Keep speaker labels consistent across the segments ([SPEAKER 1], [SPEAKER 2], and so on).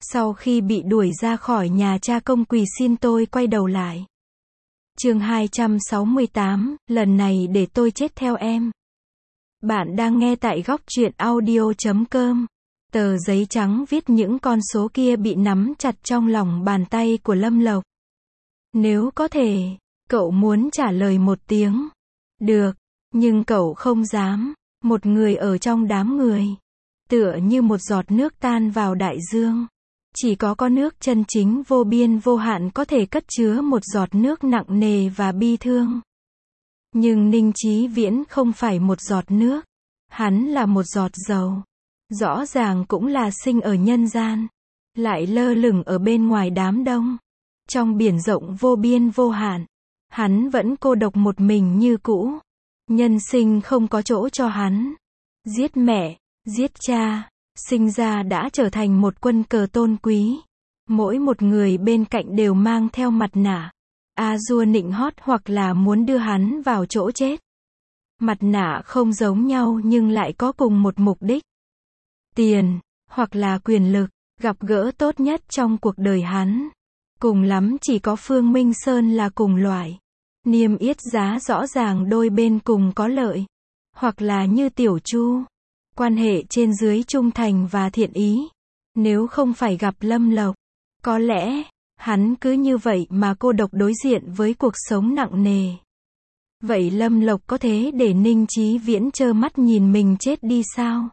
[SPEAKER 1] Sau khi bị đuổi ra khỏi nhà, cha công quỳ xin tôi quay đầu lại. Chương 268, lần này để tôi chết theo em. Bạn đang nghe tại góc truyện audio.com. Tờ giấy trắng viết những con số kia bị nắm chặt trong lòng bàn tay của Lâm Lộc. Nếu có thể, cậu muốn trả lời một tiếng. Được, nhưng cậu không dám. Một người ở trong đám người. Tựa như một giọt nước tan vào đại dương. Chỉ có nước chân chính vô biên vô hạn có thể cất chứa một giọt nước nặng nề và bi thương. Nhưng Ninh Chí Viễn không phải một giọt nước. Hắn là một giọt dầu. Rõ ràng cũng là sinh ở nhân gian. Lại lơ lửng ở bên ngoài đám đông. Trong biển rộng vô biên vô hạn. Hắn vẫn cô độc một mình như cũ. Nhân sinh không có chỗ cho hắn. Giết mẹ, giết cha. Sinh ra đã trở thành một quân cờ tôn quý. Mỗi một người bên cạnh đều mang theo mặt nạ. A-dua nịnh hót hoặc là muốn đưa hắn vào chỗ chết. Mặt nạ không giống nhau nhưng lại có cùng một mục đích. Tiền, hoặc là quyền lực, gặp gỡ tốt nhất trong cuộc đời hắn. Cùng lắm chỉ có Phương Minh Sơn là cùng loại. Niêm yết giá rõ ràng đôi bên cùng có lợi. Hoặc là như Tiểu Chu. Quan hệ trên dưới trung thành và thiện ý. Nếu không phải gặp Lâm Lộc, có lẽ, hắn cứ như vậy mà cô độc đối diện với cuộc sống nặng nề. Vậy Lâm Lộc có thế để Ninh Chí Viễn trơ mắt nhìn mình chết đi sao?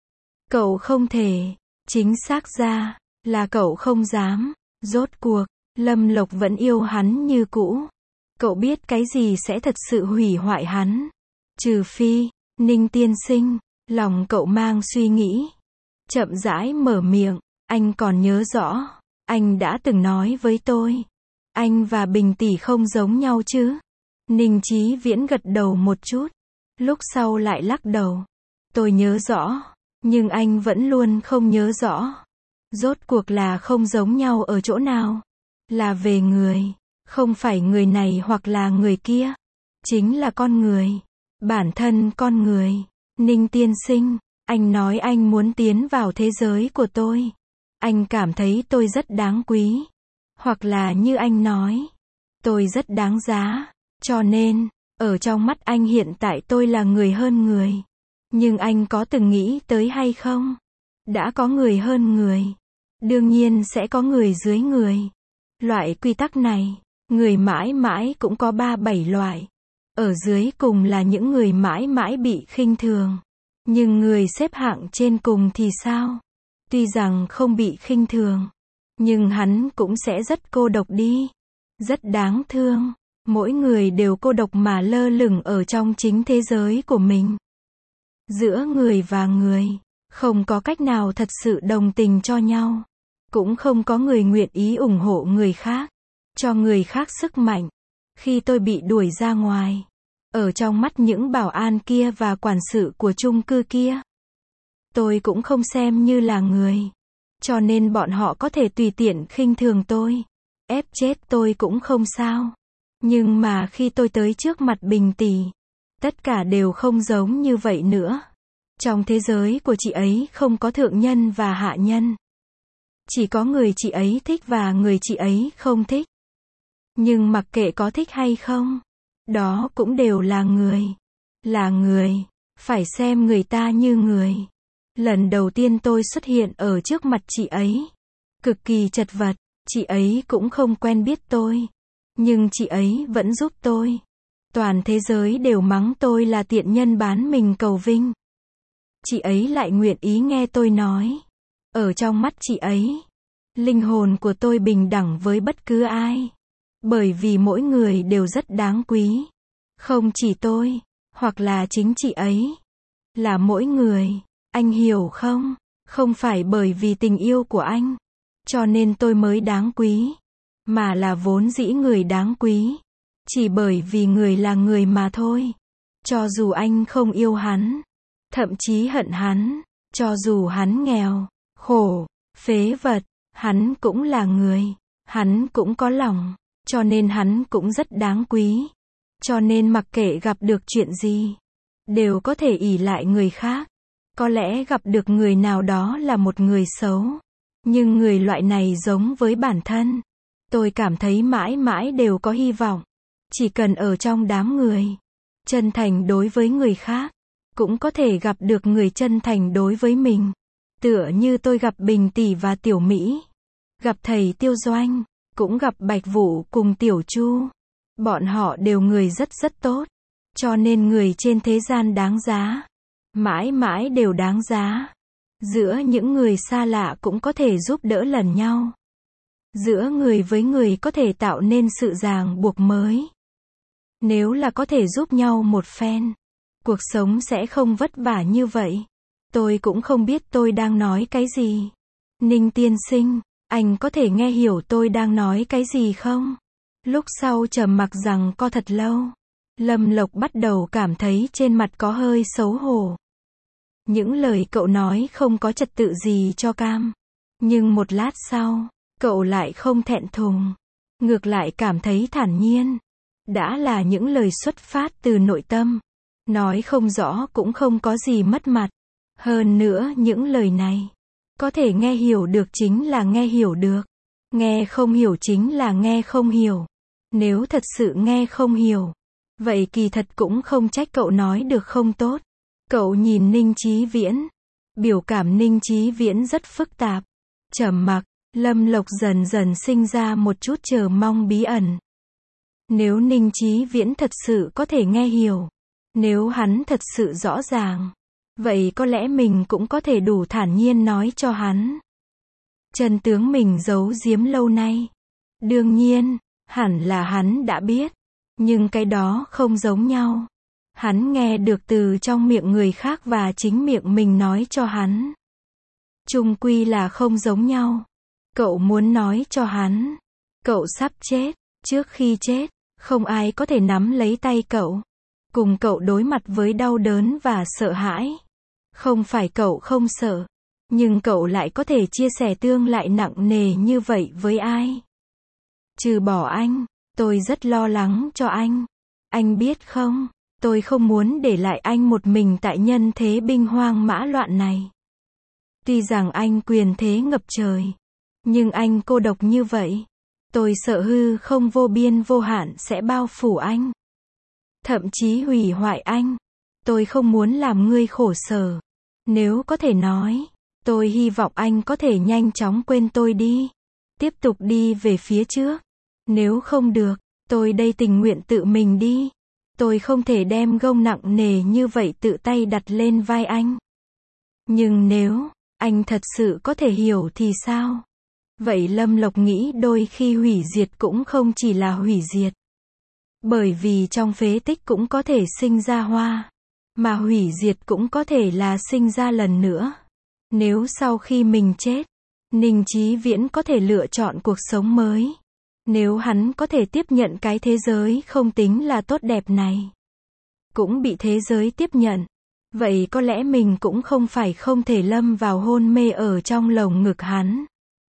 [SPEAKER 1] Cậu không thể. Chính xác ra, là cậu không dám. Rốt cuộc, Lâm Lộc vẫn yêu hắn như cũ. Cậu biết cái gì sẽ thật sự hủy hoại hắn. Trừ phi, Ninh tiên sinh. Lòng cậu mang suy nghĩ. Chậm rãi mở miệng. Anh còn nhớ rõ. Anh đã từng nói với tôi. Anh và Bình tỷ không giống nhau chứ? Ninh Chí Viễn gật đầu một chút. Lúc sau lại lắc đầu. Tôi nhớ rõ. Nhưng anh vẫn luôn không nhớ rõ. Rốt cuộc là không giống nhau ở chỗ nào? Là về người. Không phải người này hoặc là người kia. Chính là con người. Bản thân con người. Ninh tiên sinh, anh nói anh muốn tiến vào thế giới của tôi. Anh cảm thấy tôi rất đáng quý. Hoặc là như anh nói, tôi rất đáng giá. Cho nên, ở trong mắt anh hiện tại tôi là người hơn người. Nhưng anh có từng nghĩ tới hay không? Đã có người hơn người. Đương nhiên sẽ có người dưới người. Loại quy tắc này, người mãi mãi cũng có 3-7 loại. Ở dưới cùng là những người mãi mãi bị khinh thường. Nhưng người xếp hạng trên cùng thì sao? Tuy rằng không bị khinh thường, nhưng hắn cũng sẽ rất cô độc đi. Rất đáng thương. Mỗi người đều cô độc mà lơ lửng ở trong chính thế giới của mình. Giữa người và người, không có cách nào thật sự đồng tình cho nhau. Cũng không có người nguyện ý ủng hộ người khác. Cho người khác sức mạnh. Khi tôi bị đuổi ra ngoài, ở trong mắt những bảo an kia và quản sự của chung cư kia, tôi cũng không xem như là người. Cho nên bọn họ có thể tùy tiện khinh thường tôi. Ép chết tôi cũng không sao. Nhưng mà khi tôi tới trước mặt Bình tỷ, tất cả đều không giống như vậy nữa. Trong thế giới của chị ấy không có thượng nhân và hạ nhân. Chỉ có người chị ấy thích và người chị ấy không thích. Nhưng mặc kệ có thích hay không, đó cũng đều là người. Là người. Phải xem người ta như người. Lần đầu tiên tôi xuất hiện ở trước mặt chị ấy. Cực kỳ chật vật. Chị ấy cũng không quen biết tôi. Nhưng chị ấy vẫn giúp tôi. Toàn thế giới đều mắng tôi là tiện nhân bán mình cầu vinh. Chị ấy lại nguyện ý nghe tôi nói. Ở trong mắt chị ấy, linh hồn của tôi bình đẳng với bất cứ ai. Bởi vì mỗi người đều rất đáng quý. Không chỉ tôi, hoặc là chính chị ấy. Là mỗi người. Anh hiểu không? Không phải bởi vì tình yêu của anh, cho nên tôi mới đáng quý. Mà là vốn dĩ người đáng quý. Chỉ bởi vì người là người mà thôi. Cho dù anh không yêu hắn, thậm chí hận hắn, cho dù hắn nghèo, khổ, phế vật, hắn cũng là người. Hắn cũng có lòng. Cho nên hắn cũng rất đáng quý. Cho nên mặc kệ gặp được chuyện gì, đều có thể ỷ lại người khác. Có lẽ gặp được người nào đó là một người xấu. Nhưng người loại này giống với bản thân. Tôi cảm thấy mãi mãi đều có hy vọng. Chỉ cần ở trong đám người, chân thành đối với người khác, cũng có thể gặp được người chân thành đối với mình. Tựa như tôi gặp Bình Tỷ và Tiểu Mỹ, gặp thầy Tiêu Doanh, cũng gặp Bạch Vũ cùng Tiểu Chu. Bọn họ đều người rất rất tốt. Cho nên người trên thế gian đáng giá. Mãi mãi đều đáng giá. Giữa những người xa lạ cũng có thể giúp đỡ lẫn nhau. Giữa người với người có thể tạo nên sự ràng buộc mới. Nếu là có thể giúp nhau một phen, cuộc sống sẽ không vất vả như vậy. Tôi cũng không biết tôi đang nói cái gì. Ninh tiên sinh, anh có thể nghe hiểu tôi đang nói cái gì không? Lúc sau trầm mặc rằng co thật lâu. Lâm Lộc bắt đầu cảm thấy trên mặt có hơi xấu hổ. Những lời cậu nói không có trật tự gì cho cam. Nhưng một lát sau, cậu lại không thẹn thùng. Ngược lại cảm thấy thản nhiên. Đã là những lời xuất phát từ nội tâm. Nói không rõ cũng không có gì mất mặt. Hơn nữa những lời này, có thể nghe hiểu được chính là nghe hiểu được. Nghe không hiểu chính là nghe không hiểu. Nếu thật sự nghe không hiểu, vậy kỳ thật cũng không trách cậu nói được không tốt. Cậu nhìn Ninh Chí Viễn. Biểu cảm Ninh Chí Viễn rất phức tạp. Trầm mặc, Lâm Lộc dần dần sinh ra một chút chờ mong bí ẩn. Nếu Ninh Chí Viễn thật sự có thể nghe hiểu, nếu hắn thật sự rõ ràng, vậy có lẽ mình cũng có thể đủ thản nhiên nói cho hắn. Chân tướng mình giấu giếm lâu nay. Đương nhiên, hẳn là hắn đã biết. Nhưng cái đó không giống nhau. Hắn nghe được từ trong miệng người khác và chính miệng mình nói cho hắn. Chung quy là không giống nhau. Cậu muốn nói cho hắn. Cậu sắp chết. Trước khi chết, không ai có thể nắm lấy tay cậu. Cùng cậu đối mặt với đau đớn và sợ hãi. Không phải cậu không sợ. Nhưng cậu lại có thể chia sẻ tương lại nặng nề như vậy với ai? Trừ bỏ anh, tôi rất lo lắng cho anh. Anh biết không, tôi không muốn để lại anh một mình tại nhân thế binh hoang mã loạn này. Tuy rằng anh quyền thế ngập trời, nhưng anh cô độc như vậy. Tôi sợ hư không vô biên vô hạn sẽ bao phủ anh. Thậm chí hủy hoại anh. Tôi không muốn làm ngươi khổ sở. Nếu có thể nói, tôi hy vọng anh có thể nhanh chóng quên tôi đi. Tiếp tục đi về phía trước. Nếu không được, tôi đây tình nguyện tự mình đi. Tôi không thể đem gông nặng nề như vậy tự tay đặt lên vai anh. Nhưng nếu anh thật sự có thể hiểu thì sao? Vậy Lâm Lộc nghĩ đôi khi hủy diệt cũng không chỉ là hủy diệt. Bởi vì trong phế tích cũng có thể sinh ra hoa. Mà hủy diệt cũng có thể là sinh ra lần nữa. Nếu sau khi mình chết, Ninh Chí Viễn có thể lựa chọn cuộc sống mới. Nếu hắn có thể tiếp nhận cái thế giới không tính là tốt đẹp này, cũng bị thế giới tiếp nhận, vậy có lẽ mình cũng không phải không thể lâm vào hôn mê ở trong lồng ngực hắn.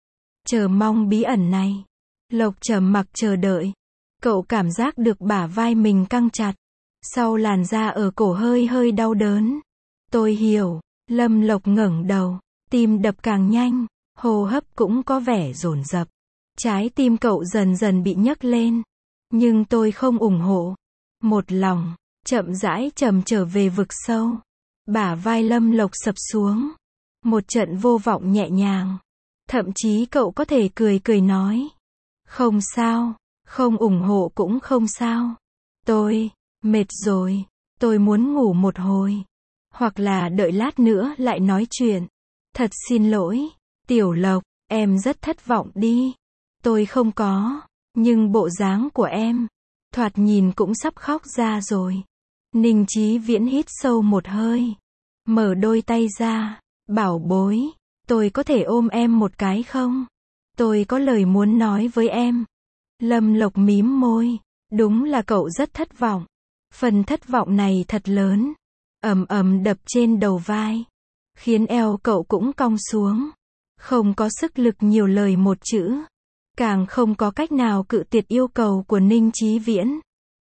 [SPEAKER 1] Chờ mong bí ẩn này. Lộc trầm mặc chờ đợi. Cậu cảm giác được bả vai mình căng chặt. Sau làn da ở cổ hơi hơi đau đớn. Tôi hiểu. Lâm Lộc ngẩng đầu. Tim đập càng nhanh. Hô hấp cũng có vẻ dồn dập. Trái tim cậu dần dần bị nhấc lên. Nhưng tôi không ủng hộ. Một lòng, chậm rãi trầm trở về vực sâu. Bả vai Lâm Lộc sập xuống. Một trận vô vọng nhẹ nhàng. Thậm chí cậu có thể cười cười nói. Không sao, không ủng hộ cũng không sao. Tôi mệt rồi, tôi muốn ngủ một hồi. Hoặc là đợi lát nữa lại nói chuyện. Thật xin lỗi, Tiểu Lộc, em rất thất vọng đi. Tôi không có, nhưng bộ dáng của em, thoạt nhìn cũng sắp khóc ra rồi. Ninh Chí Viễn hít sâu một hơi. Mở đôi tay ra, bảo bối, tôi có thể ôm em một cái không? Tôi có lời muốn nói với em. Lâm Lộc mím môi. Đúng là cậu rất thất vọng. Phần thất vọng này thật lớn. Ầm ầm đập trên đầu vai. Khiến eo cậu cũng cong xuống. Không có sức lực nhiều lời một chữ. Càng không có cách nào cự tuyệt yêu cầu của Ninh Chí Viễn.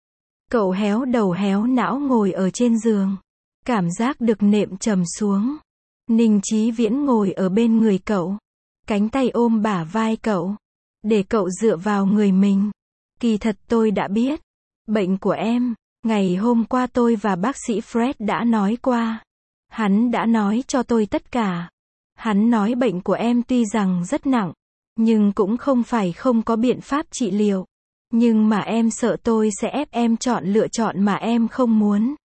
[SPEAKER 1] Cậu héo đầu héo não ngồi ở trên giường. Cảm giác được nệm trầm xuống. Ninh Chí Viễn ngồi ở bên người cậu. Cánh tay ôm bả vai cậu. Để cậu dựa vào người mình. Kỳ thật tôi đã biết. Bệnh của em. Ngày hôm qua tôi và bác sĩ Fred đã nói qua. Hắn đã nói cho tôi tất cả. Hắn nói bệnh của em tuy rằng rất nặng, nhưng cũng không phải không có biện pháp trị liệu. Nhưng mà em sợ tôi sẽ ép em chọn lựa chọn mà em không muốn.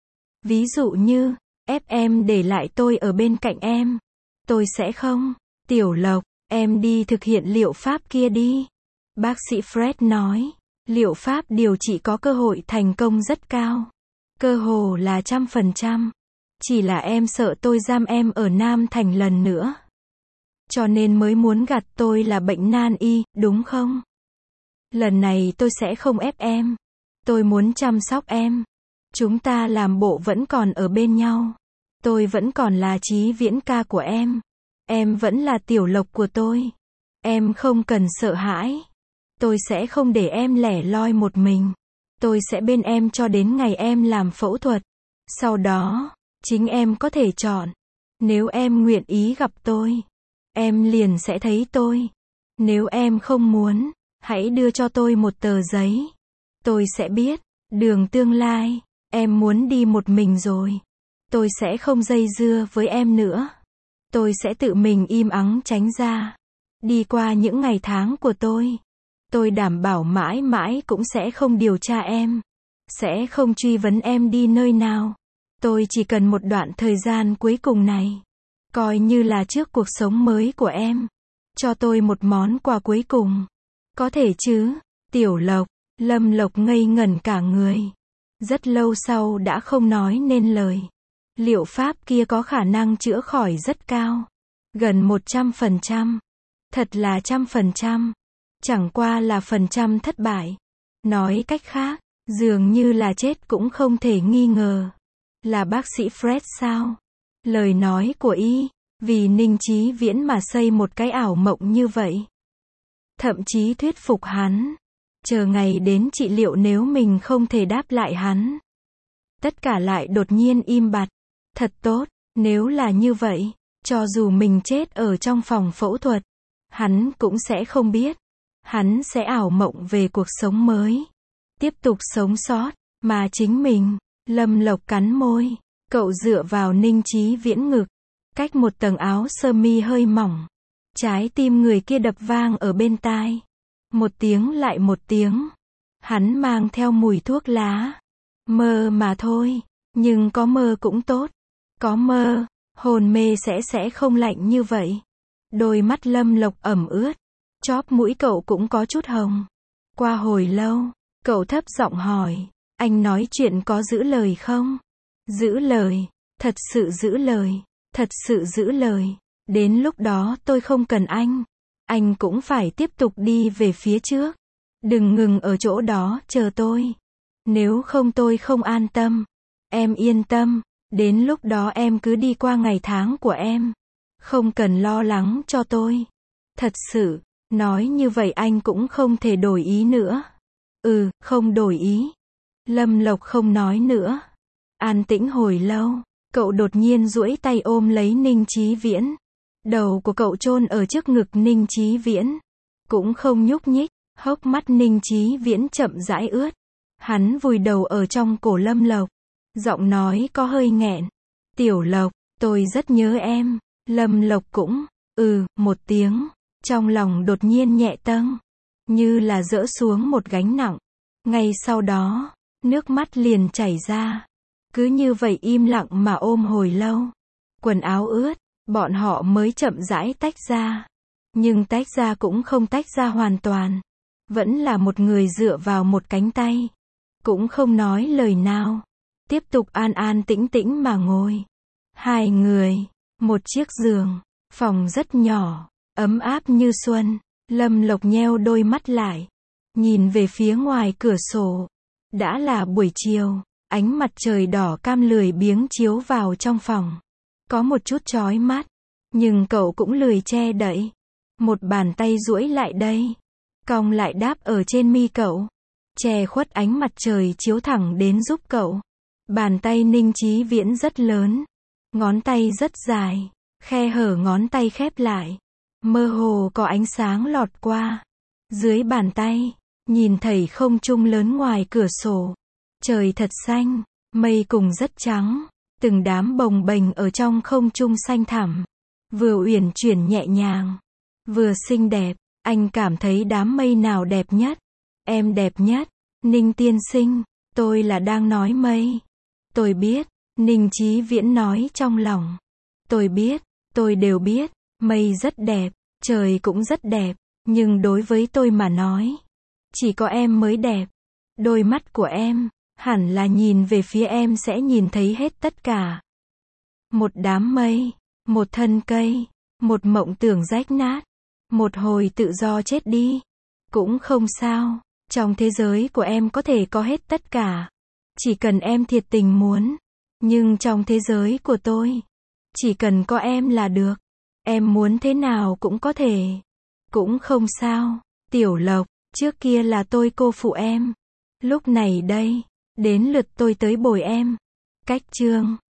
[SPEAKER 1] Ví dụ như, ép em để lại tôi ở bên cạnh em. Tôi sẽ không. Tiểu Lộc, em đi thực hiện liệu pháp kia đi. Bác sĩ Fred nói, liệu pháp điều trị có cơ hội thành công rất cao. Cơ hồ là 100%. Chỉ là em sợ tôi giam em ở Nam Thành lần nữa. Cho nên mới muốn gạt tôi là bệnh nan y, đúng không? Lần này tôi sẽ không ép em. Tôi muốn chăm sóc em. Chúng ta làm bộ vẫn còn ở bên nhau. Tôi vẫn còn là Chí Viễn ca của em. Em vẫn là Tiểu Lộc của tôi. Em không cần sợ hãi. Tôi sẽ không để em lẻ loi một mình. Tôi sẽ bên em cho đến ngày em làm phẫu thuật. Sau đó, chính em có thể chọn. Nếu em nguyện ý gặp tôi, em liền sẽ thấy tôi. Nếu em không muốn, hãy đưa cho tôi một tờ giấy. Tôi sẽ biết, đường tương lai, em muốn đi một mình rồi. Tôi sẽ không dây dưa với em nữa. Tôi sẽ tự mình im ắng tránh ra. Đi qua những ngày tháng của tôi. Tôi đảm bảo mãi mãi cũng sẽ không điều tra em. Sẽ không truy vấn em đi nơi nào. Tôi chỉ cần một đoạn thời gian cuối cùng này. Coi như là trước cuộc sống mới của em. Cho tôi một món quà cuối cùng. Có thể chứ, Tiểu Lộc. Lâm Lộc ngây ngẩn cả người. Rất lâu sau đã không nói nên lời. Liệu pháp kia có khả năng chữa khỏi rất cao. Gần 100%. Thật là 100%. Chẳng qua là phần trăm thất bại. Nói cách khác, dường như là chết cũng không thể nghi ngờ. Là bác sĩ Fred sao? Lời nói của y, vì Ninh Chí Viễn mà xây một cái ảo mộng như vậy. Thậm chí thuyết phục hắn. Chờ ngày đến trị liệu nếu mình không thể đáp lại hắn. Tất cả lại đột nhiên im bặt. Thật tốt, nếu là như vậy, cho dù mình chết ở trong phòng phẫu thuật, hắn cũng sẽ không biết. Hắn sẽ ảo mộng về cuộc sống mới. Tiếp tục sống sót, mà chính mình. Lâm Lộc cắn môi. Cậu dựa vào Ninh Chí Viễn ngực. Cách một tầng áo sơ mi hơi mỏng. Trái tim người kia đập vang ở bên tai. Một tiếng lại một tiếng. Hắn mang theo mùi thuốc lá. Mơ mà thôi. Nhưng có mơ cũng tốt. Có mơ, hồn mê sẽ không lạnh như vậy. Đôi mắt Lâm Lộc ẩm ướt. Chóp mũi cậu cũng có chút hồng. Qua hồi lâu, cậu thấp giọng hỏi. Anh nói chuyện có giữ lời không? Giữ lời. Thật sự giữ lời. Thật sự giữ lời. Đến lúc đó tôi không cần anh. Anh cũng phải tiếp tục đi về phía trước. Đừng ngừng ở chỗ đó chờ tôi. Nếu không tôi không an tâm. Em yên tâm. Đến lúc đó em cứ đi qua ngày tháng của em. Không cần lo lắng cho tôi. Thật sự, nói như vậy anh cũng không thể đổi ý nữa. Không đổi ý. Lâm Lộc không nói nữa. An tĩnh hồi lâu, cậu đột nhiên duỗi tay ôm lấy Ninh Chí Viễn. Đầu của cậu chôn ở trước ngực Ninh Chí Viễn. Cũng không nhúc nhích, hốc mắt Ninh Chí Viễn chậm rãi ướt. Hắn vùi đầu ở trong cổ Lâm Lộc. Giọng nói có hơi nghẹn. Tiểu Lộc, tôi rất nhớ em. Lâm Lộc cũng, một tiếng. Trong lòng đột nhiên nhẹ tâng. Như là dỡ xuống một gánh nặng. Ngay sau đó, nước mắt liền chảy ra. Cứ như vậy im lặng mà ôm hồi lâu. Quần áo ướt, bọn họ mới chậm rãi tách ra. Nhưng tách ra cũng không tách ra hoàn toàn. Vẫn là một người dựa vào một cánh tay. Cũng không nói lời nào. Tiếp tục an an tĩnh tĩnh mà ngồi. Hai người, một chiếc giường, phòng rất nhỏ, ấm áp như xuân. Lâm Lộc nheo đôi mắt lại, nhìn về phía ngoài cửa sổ. Đã là buổi chiều, ánh mặt trời đỏ cam lười biếng chiếu vào trong phòng. Có một chút chói mắt, nhưng cậu cũng lười che đậy. Một bàn tay duỗi lại đây, cong lại đáp ở trên mi cậu, che khuất ánh mặt trời chiếu thẳng đến giúp cậu. Bàn tay Ninh Chí Viễn rất lớn, ngón tay rất dài, khe hở ngón tay khép lại. Mơ hồ có ánh sáng lọt qua. Dưới bàn tay, nhìn thấy không trung lớn ngoài cửa sổ. Trời thật xanh, mây cùng rất trắng, từng đám bồng bềnh ở trong không trung xanh thẳm. Vừa uyển chuyển nhẹ nhàng, vừa xinh đẹp. Anh cảm thấy đám mây nào đẹp nhất? Em đẹp nhất. Ninh tiên sinh, tôi là đang nói mây. Tôi biết, Ninh Chí Viễn nói trong lòng. Tôi biết, tôi đều biết, mây rất đẹp, trời cũng rất đẹp, nhưng đối với tôi mà nói, chỉ có em mới đẹp. Đôi mắt của em, hẳn là nhìn về phía em sẽ nhìn thấy hết tất cả. Một đám mây, một thân cây, một mộng tưởng rách nát, một hồi tự do chết đi. Cũng không sao, trong thế giới của em có thể có hết tất cả. Chỉ cần em thiệt tình muốn. Nhưng trong thế giới của tôi, chỉ cần có em là được. Em muốn thế nào cũng có thể. Cũng không sao, Tiểu Lộc, trước kia là tôi cô phụ em. Lúc này đây, đến lượt tôi tới bồi em. Cách chương